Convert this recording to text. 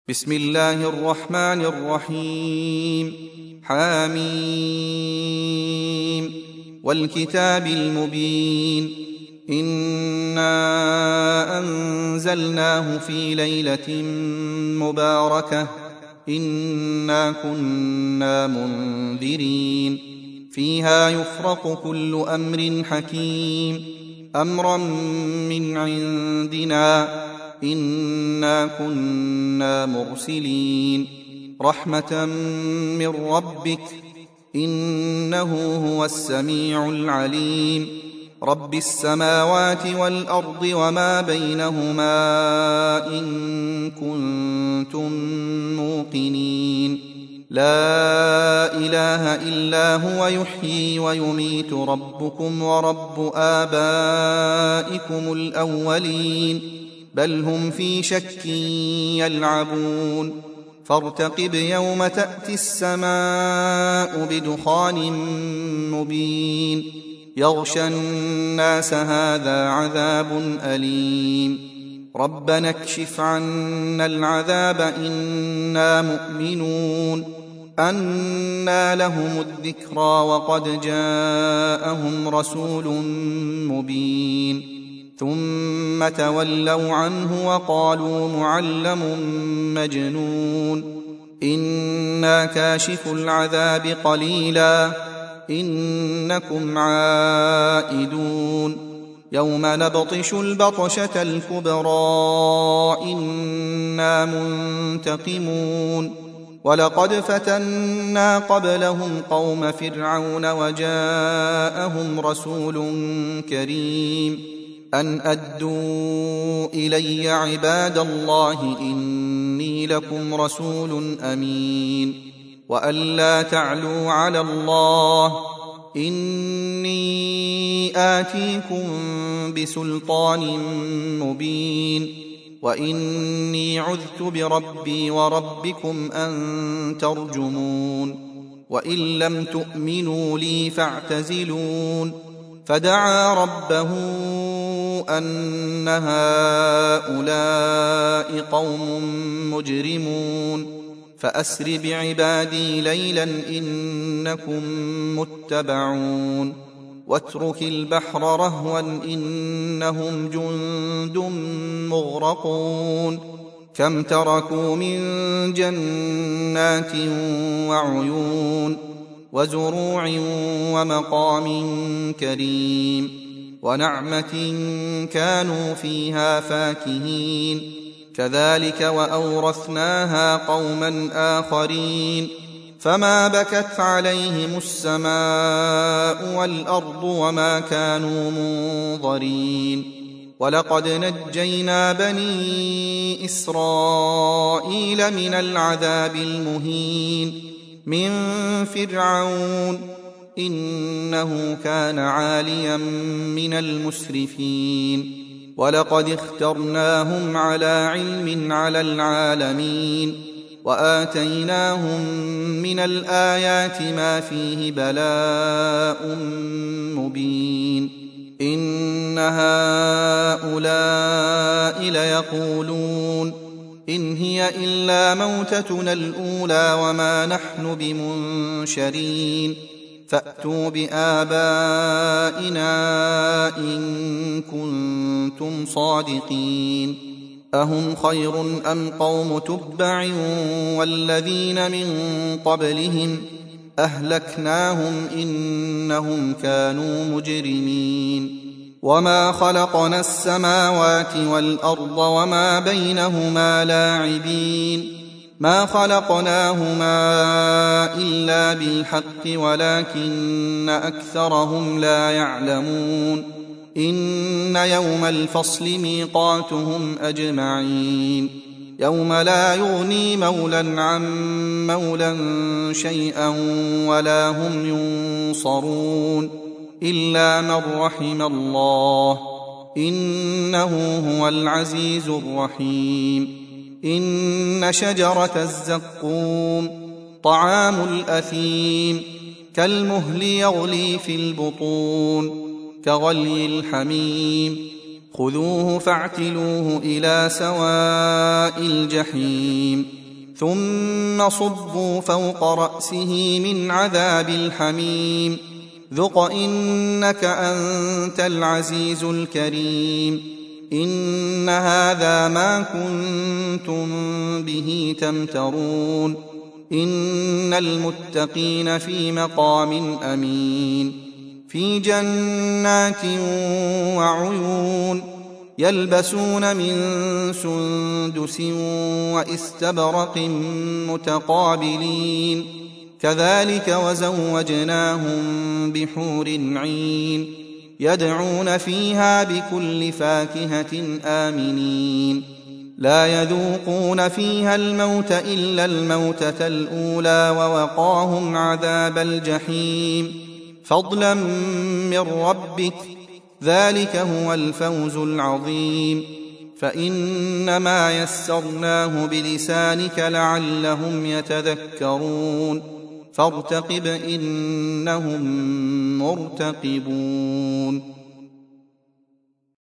بسم الله الرحمن الرحيم. حميم والكتاب المبين. إنا أنزلناه في ليلة مباركة إنا كنا منذرين فيها يفرق كل أمر حكيم أمرا من عندنا إنا كنا مرسلين رحمة من ربك إنه هو السميع العليم رب السماوات والأرض وما بينهما إن كنتم موقنين لا إله إلا هو يحيي ويميت ربكم ورب آبائكم الأولين بل هم في شك يلعبون فارتقب يوم تأتي السماء بدخان مبين يغشى الناس هذا عذاب أليم ربنا اكشف عنا العذاب إنا مؤمنون أنى لهم الذكرى وقد جاءهم رسول مبين ثم تولوا عنه وقالوا معلم مجنون إنا كاشف العذاب قليلا إنكم عائدون يوم نبطش البطشة الكبرى إنا منتقمون ولقد فتنا قبلهم قوم فرعون وجاءهم رسول كريم أن أدوا إلي عباد الله إني لكم رسول أمين وأن لا تعلوا على الله إني آتيكم بسلطان مبين وإني عذت بربي وربكم أن ترجمون وإن لم تؤمنوا لي فاعتزلون فدعا ربه أن هؤلاء قوم مجرمون فأسر بعبادي ليلا إنكم متبعون واترك البحر رهوا إنهم جند مغرقون كم تركوا من جنات وعيون وزروع ومقام كريم ونعمة كانوا فيها فاكهين كذلك وأورثناها قوما آخرين فما بكت عليهم السماء والأرض وما كانوا منظرين ولقد نجينا بني إسرائيل من العذاب المهين من فرعون إنه كان عاليا من المسرفين ولقد اخترناهم على علم على العالمين وآتيناهم من الآيات ما فيه بلاء مبين إن هؤلاء ليقولون إن هي إلا موتتنا الأولى وما نحن بمنشرين فأتوا بآبائنا إن كنتم صادقين أهم خير أم قوم تبع والذين من قبلهم أهلكناهم إنهم كانوا مجرمين وما خلقنا السماوات والأرض وما بينهما لاعبين ما خلقناهما إلا بالحق ولكن أكثرهم لا يعلمون إن يوم الفصل ميقاتهم أجمعين يوم لا يغني مولى عن مولى شيئا ولا هم ينصرون إلا من رحم الله إنه هو العزيز الرحيم إن شجرة الزقوم طعام الأثيم كالمهل يغلي في البطون كغلي الحميم خذوه فاعتلوه إلى سواء الجحيم ثم صبوا فوق رأسه من عذاب الحميم ذق إنك أنت العزيز الكريم إن هذا ما كنتم به تمترون إن المتقين في مقام أمين في جنات وعيون يلبسون من سندس واستبرق متقابلين كذلك وزوجناهم بحور عين يدعون فيها بكل فاكهة آمنين لا يذوقون فيها الموت إلا الموتة الأولى ووقاهم عذاب الجحيم فضلا من ربك ذلك هو الفوز العظيم فإنما يسرناه بلسانك لعلهم يتذكرون فارتقب إنهم مرتقبون